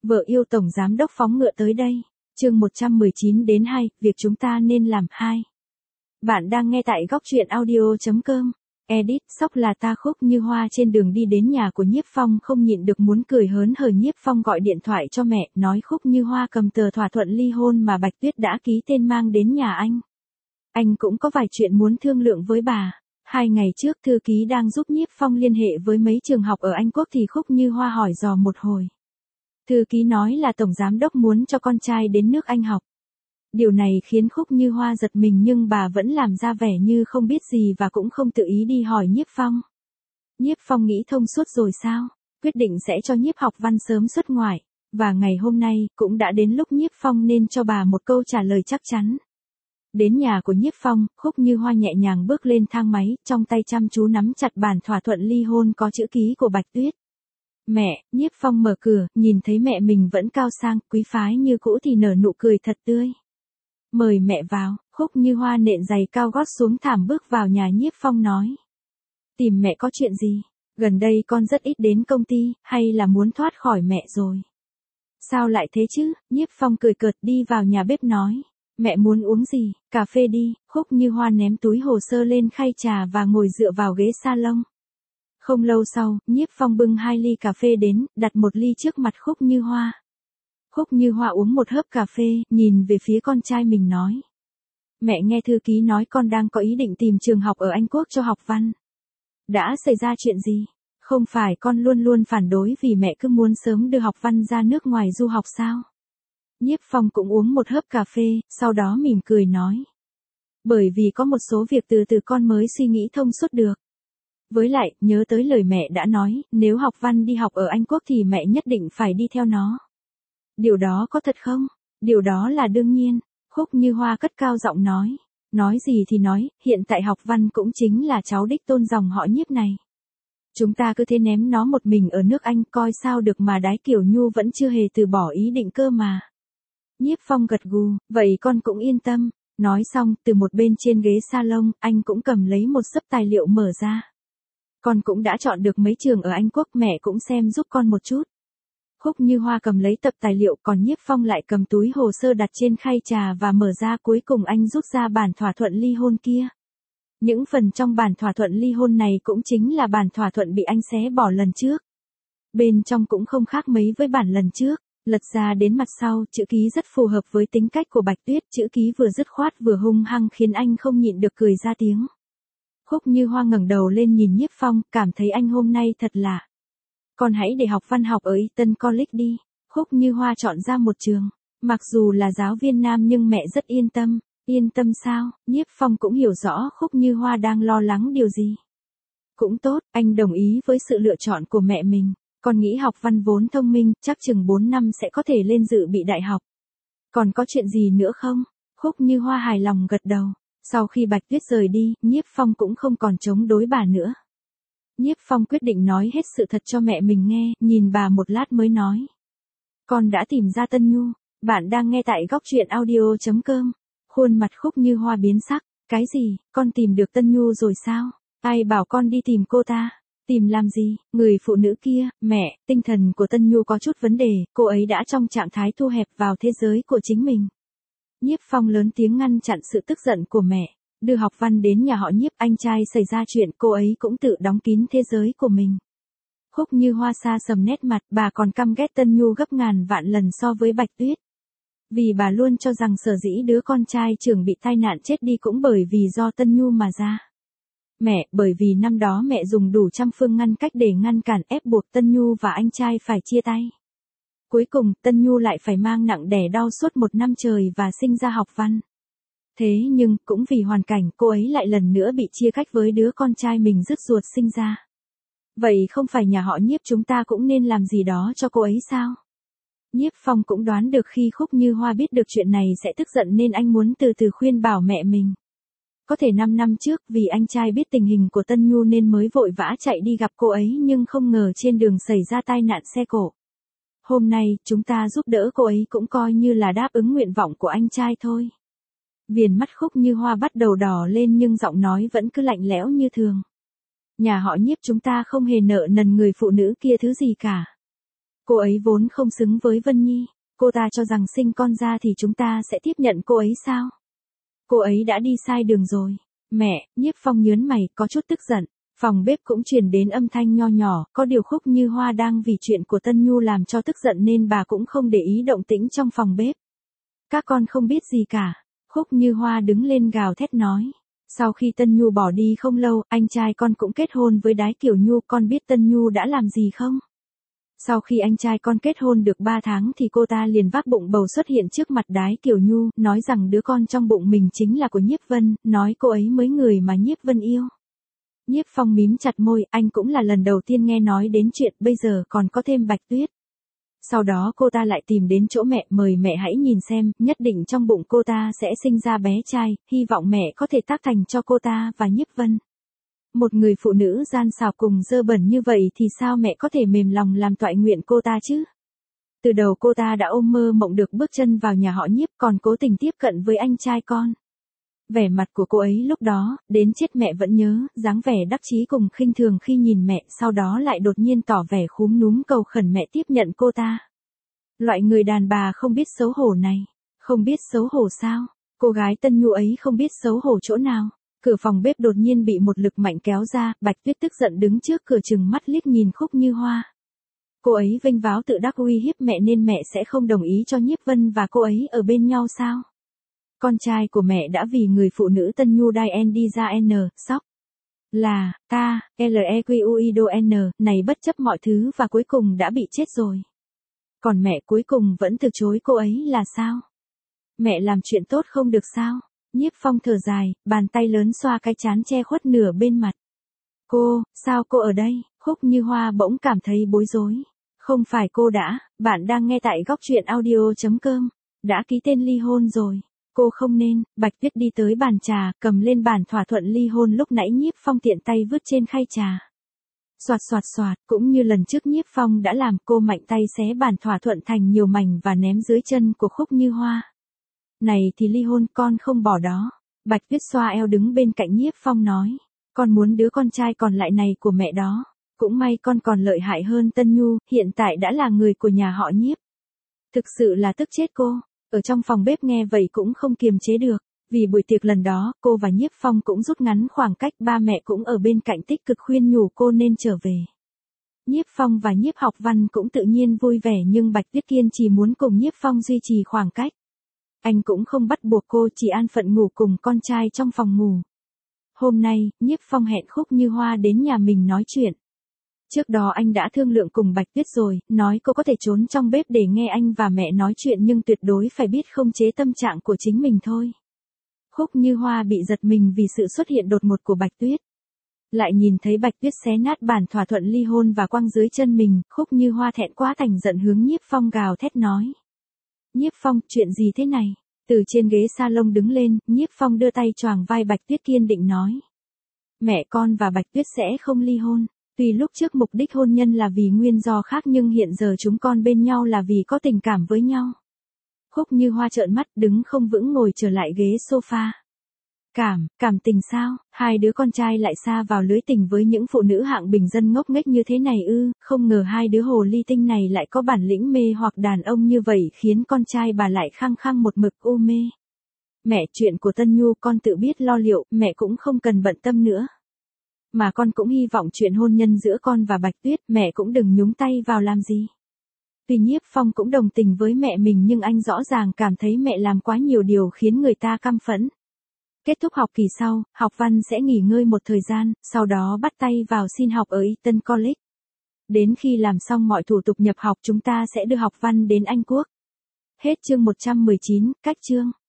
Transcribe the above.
Vợ yêu tổng giám đốc phóng ngựa tới đây. Chương 119 đến 2, việc chúng ta nên làm 2. Bạn đang nghe tại góc truyện audio.com. Edit, sốc là ta Khúc Như Hoa trên đường đi đến nhà của Nhiếp Phong không nhịn được muốn cười hớn hở. Nhiếp Phong gọi điện thoại cho mẹ, nói Khúc Như Hoa cầm tờ thỏa thuận ly hôn mà Bạch Tuyết đã ký tên mang đến nhà anh. Anh cũng có vài chuyện muốn thương lượng với bà. 2 ngày trước thư ký đang giúp Nhiếp Phong liên hệ với mấy trường học ở Anh Quốc thì Khúc Như Hoa hỏi dò một hồi. Thư ký nói là tổng giám đốc muốn cho con trai đến nước Anh học. Điều này khiến Khúc Như Hoa giật mình nhưng bà vẫn làm ra vẻ như không biết gì và cũng không tự ý đi hỏi Nhiếp Phong. Nhiếp Phong nghĩ thông suốt rồi sao? Quyết định sẽ cho Nhiếp học văn sớm xuất ngoại. Và ngày hôm nay cũng đã đến lúc Nhiếp Phong nên cho bà một câu trả lời chắc chắn. Đến nhà của Nhiếp Phong, Khúc Như Hoa nhẹ nhàng bước lên thang máy, trong tay chăm chú nắm chặt bản thỏa thuận ly hôn có chữ ký của Bạch Tuyết. Mẹ, Nhiếp Phong mở cửa, nhìn thấy mẹ mình vẫn cao sang, quý phái như cũ thì nở nụ cười thật tươi. Mời mẹ vào. Khúc Như Hoa nện giày cao gót xuống thảm bước vào nhà. Nhiếp Phong nói. Tìm mẹ có chuyện gì? Gần đây con rất ít đến công ty, hay là muốn thoát khỏi mẹ rồi? Sao lại thế chứ? Nhiếp Phong cười cợt đi vào nhà bếp nói. Mẹ muốn uống gì? Cà phê đi. Khúc Như Hoa ném túi hồ sơ lên khay trà và ngồi dựa vào ghế salon. Không lâu sau, Nhiếp Phong bưng 2 ly cà phê đến, đặt 1 ly trước mặt Khúc Như Hoa. Khúc Như Hoa uống một hớp cà phê, nhìn về phía con trai mình nói. Mẹ nghe thư ký nói con đang có ý định tìm trường học ở Anh Quốc cho học văn. Đã xảy ra chuyện gì? Không phải con luôn luôn phản đối vì mẹ cứ muốn sớm đưa học văn ra nước ngoài du học sao? Nhiếp Phong cũng uống một hớp cà phê, sau đó mỉm cười nói. Bởi vì có một số việc từ từ con mới suy nghĩ thông suốt được. Với lại, nhớ tới lời mẹ đã nói, nếu học văn đi học ở Anh Quốc thì mẹ nhất định phải đi theo nó. Điều đó có thật không? Điều đó là đương nhiên. Khúc Như Hoa cất cao giọng nói. Nói gì thì nói, hiện tại học văn cũng chính là cháu đích tôn dòng họ Nhiếp này. Chúng ta cứ thế ném nó một mình ở nước Anh coi sao được mà Đái Kiểu Nhu vẫn chưa hề từ bỏ ý định cơ mà. Nhiếp Phong gật gù, vậy con cũng yên tâm. Nói xong, từ một bên trên ghế salon, anh cũng cầm lấy một xấp tài liệu mở ra. Con cũng đã chọn được mấy trường ở Anh Quốc, mẹ cũng xem giúp con một chút. Khúc Như Hoa cầm lấy tập tài liệu còn Nhiếp Phong lại cầm túi hồ sơ đặt trên khay trà và mở ra, cuối cùng anh rút ra bản thỏa thuận ly hôn kia. Những phần trong bản thỏa thuận ly hôn này cũng chính là bản thỏa thuận bị anh xé bỏ lần trước. Bên trong cũng không khác mấy với bản lần trước, lật ra đến mặt sau, chữ ký rất phù hợp với tính cách của Bạch Tuyết, chữ ký vừa dứt khoát vừa hung hăng khiến anh không nhịn được cười ra tiếng. Khúc Như Hoa ngẩng đầu lên nhìn Nhiếp Phong, cảm thấy anh hôm nay thật lạ. Con hãy để học văn học ở Eton College đi. Khúc Như Hoa chọn ra một trường. Mặc dù là giáo viên nam nhưng mẹ rất yên tâm. Yên tâm sao? Nhiếp Phong cũng hiểu rõ Khúc Như Hoa đang lo lắng điều gì. Cũng tốt, anh đồng ý với sự lựa chọn của mẹ mình. Con nghĩ học văn vốn thông minh, chắc chừng 4 năm sẽ có thể lên dự bị đại học. Còn có chuyện gì nữa không? Khúc Như Hoa hài lòng gật đầu. Sau khi Bạch Tuyết rời đi, Nhiếp Phong cũng không còn chống đối bà nữa. Nhiếp Phong quyết định nói hết sự thật cho mẹ mình nghe, nhìn bà một lát mới nói. Con đã tìm ra Tân Nhu, bạn đang nghe tại góc truyện audio.com. Khuôn mặt Khúc Như Hoa biến sắc, cái gì, con tìm được Tân Nhu rồi sao? Ai bảo con đi tìm cô ta? Tìm làm gì? Người phụ nữ kia, mẹ, tinh thần của Tân Nhu có chút vấn đề, cô ấy đã trong trạng thái thu hẹp vào thế giới của chính mình. Nhiếp Phong lớn tiếng ngăn chặn sự tức giận của mẹ. Đưa học văn đến nhà họ Nhiếp, anh trai xảy ra chuyện, cô ấy cũng tự đóng kín thế giới của mình. Khúc Như Hoa xa sầm nét mặt, bà còn căm ghét Tân Nhu gấp ngàn vạn lần so với Bạch Tuyết. Vì bà luôn cho rằng sở dĩ đứa con trai trưởng bị tai nạn chết đi cũng bởi vì do Tân Nhu mà ra. Mẹ, bởi vì năm đó mẹ dùng đủ trăm phương ngăn cách để ngăn cản ép buộc Tân Nhu và anh trai phải chia tay. Cuối cùng, Tân Nhu lại phải mang nặng đẻ đau suốt 1 năm trời và sinh ra học văn. Thế nhưng, cũng vì hoàn cảnh, cô ấy lại lần nữa bị chia cách với đứa con trai mình rứt ruột sinh ra. Vậy không phải nhà họ Nhiếp chúng ta cũng nên làm gì đó cho cô ấy sao? Nhiếp Phong cũng đoán được khi Khúc Như Hoa biết được chuyện này sẽ tức giận nên anh muốn từ từ khuyên bảo mẹ mình. Có thể 5 năm trước vì anh trai biết tình hình của Tân Nhu nên mới vội vã chạy đi gặp cô ấy nhưng không ngờ trên đường xảy ra tai nạn xe cộ. Hôm nay, chúng ta giúp đỡ cô ấy cũng coi như là đáp ứng nguyện vọng của anh trai thôi. Viền mắt Khúc Như Hoa bắt đầu đỏ lên nhưng giọng nói vẫn cứ lạnh lẽo như thường. Nhà họ Nhiếp chúng ta không hề nợ nần người phụ nữ kia thứ gì cả. Cô ấy vốn không xứng với Vân Nhi, cô ta cho rằng sinh con ra thì chúng ta sẽ tiếp nhận cô ấy sao? Cô ấy đã đi sai đường rồi. Mẹ, Nhiếp Phong nhớn mày, có chút tức giận. Phòng bếp cũng truyền đến âm thanh nho nhỏ, có điều Khúc Như Hoa đang vì chuyện của Tân Nhu làm cho tức giận nên bà cũng không để ý động tĩnh trong phòng bếp. Các con không biết gì cả. Khúc Như Hoa đứng lên gào thét nói. Sau khi Tân Nhu bỏ đi không lâu, anh trai con cũng kết hôn với Đái Kiểu Nhu, con biết Tân Nhu đã làm gì không? Sau khi anh trai con kết hôn được 3 tháng thì cô ta liền vác bụng bầu xuất hiện trước mặt Đái Kiểu Nhu, nói rằng đứa con trong bụng mình chính là của Nhiếp Vân, nói cô ấy mới người mà Nhiếp Vân yêu. Nhiếp Phong mím chặt môi, anh cũng là lần đầu tiên nghe nói đến chuyện bây giờ còn có thêm Bạch Tuyết. Sau đó cô ta lại tìm đến chỗ mẹ, mời mẹ hãy nhìn xem, nhất định trong bụng cô ta sẽ sinh ra bé trai, hy vọng mẹ có thể tác thành cho cô ta và Nhiếp Vân. Một người phụ nữ gian xảo cùng dơ bẩn như vậy thì sao mẹ có thể mềm lòng làm toại nguyện cô ta chứ? Từ đầu cô ta đã ôm mơ mộng được bước chân vào nhà họ Nhiếp, còn cố tình tiếp cận với anh trai con. Vẻ mặt của cô ấy lúc đó, đến chết mẹ vẫn nhớ, dáng vẻ đắc chí cùng khinh thường khi nhìn mẹ, sau đó lại đột nhiên tỏ vẻ khúm núm cầu khẩn mẹ tiếp nhận cô ta. Loại người đàn bà không biết xấu hổ này, không biết xấu hổ sao? Cô gái Tân Nhu ấy không biết xấu hổ chỗ nào? Cửa phòng bếp đột nhiên bị một lực mạnh kéo ra, Bạch Tuyết tức giận đứng trước cửa trừng mắt liếc nhìn Khúc Như Hoa. Cô ấy vênh váo tự đắc uy hiếp mẹ nên mẹ sẽ không đồng ý cho Nhiếp Vân và cô ấy ở bên nhau sao? Con trai của mẹ đã vì người phụ nữ Tân Nhu Diane đi ra sóc. Là, ta, Lequiuido này bất chấp mọi thứ và cuối cùng đã bị chết rồi. Còn mẹ cuối cùng vẫn từ chối cô ấy là sao? Mẹ làm chuyện tốt không được sao? Nhiếp Phong thở dài, bàn tay lớn xoa cái trán che khuất nửa bên mặt. Cô, sao cô ở đây? Khúc Như Hoa bỗng cảm thấy bối rối. Không phải cô bạn đang nghe tại góc truyện audio.com, đã ký tên ly hôn rồi. Cô không nên. Bạch Tuyết đi tới bàn trà, cầm lên bản thỏa thuận ly hôn lúc nãy Nhiếp Phong tiện tay vứt trên khay trà. Soạt soạt soạt, cũng như lần trước Nhiếp Phong đã làm, cô mạnh tay xé bản thỏa thuận thành nhiều mảnh và ném dưới chân của Khúc Như Hoa. Này thì ly hôn, con không bỏ đó. Bạch Tuyết xoa eo đứng bên cạnh Nhiếp Phong nói. Con muốn đứa con trai còn lại này của mẹ đó. Cũng may con còn lợi hại hơn Tân Nhu, hiện tại đã là người của nhà họ Nhiếp. Thực sự là tức chết cô. Ở trong phòng bếp nghe vậy cũng không kiềm chế được. Vì buổi tiệc lần đó, cô và Nhiếp Phong cũng rút ngắn khoảng cách, ba mẹ cũng ở bên cạnh tích cực khuyên nhủ cô nên trở về. Nhiếp Phong và Nhiếp Học Văn cũng tự nhiên vui vẻ nhưng Bạch Tuyết kiên chỉ muốn cùng Nhiếp Phong duy trì khoảng cách. Anh cũng không bắt buộc cô, chỉ an phận ngủ cùng con trai trong phòng ngủ. Hôm nay, Nhiếp Phong hẹn Khúc Như Hoa đến nhà mình nói chuyện. Trước đó anh đã thương lượng cùng Bạch Tuyết rồi, nói cô có thể trốn trong bếp để nghe anh và mẹ nói chuyện nhưng tuyệt đối phải biết khống chế tâm trạng của chính mình thôi. Khúc Như Hoa bị giật mình vì sự xuất hiện đột ngột của Bạch Tuyết. Lại nhìn thấy Bạch Tuyết xé nát bản thỏa thuận ly hôn và quăng dưới chân mình, Khúc Như Hoa thẹn quá thành giận hướng Nhiếp Phong gào thét nói. Nhiếp Phong, chuyện gì thế này? Từ trên ghế salon đứng lên, Nhiếp Phong đưa tay choàng vai Bạch Tuyết kiên định nói. Mẹ con và Bạch Tuyết sẽ không ly hôn. Tuy lúc trước mục đích hôn nhân là vì nguyên do khác nhưng hiện giờ chúng con bên nhau là vì có tình cảm với nhau. Khúc Như Hoa trợn mắt đứng không vững ngồi trở lại ghế sofa. Cảm tình sao? Hai đứa con trai lại xa vào lưới tình với những phụ nữ hạng bình dân ngốc nghếch như thế này ư? Không ngờ hai đứa hồ ly tinh này lại có bản lĩnh mê hoặc đàn ông như vậy khiến con trai bà lại khăng khăng một mực u mê. Mẹ, chuyện của Tân Nhu con tự biết lo liệu, mẹ cũng không cần bận tâm nữa. Mà con cũng hy vọng chuyện hôn nhân giữa con và Bạch Tuyết, mẹ cũng đừng nhúng tay vào làm gì. Tuy Nhiếp Phong cũng đồng tình với mẹ mình nhưng anh rõ ràng cảm thấy mẹ làm quá nhiều điều khiến người ta căm phẫn. Kết thúc học kỳ sau, Học Văn sẽ nghỉ ngơi một thời gian, sau đó bắt tay vào xin học ở Eton College. Đến khi làm xong mọi thủ tục nhập học chúng ta sẽ đưa Học Văn đến Anh Quốc. Hết chương 119, cách chương.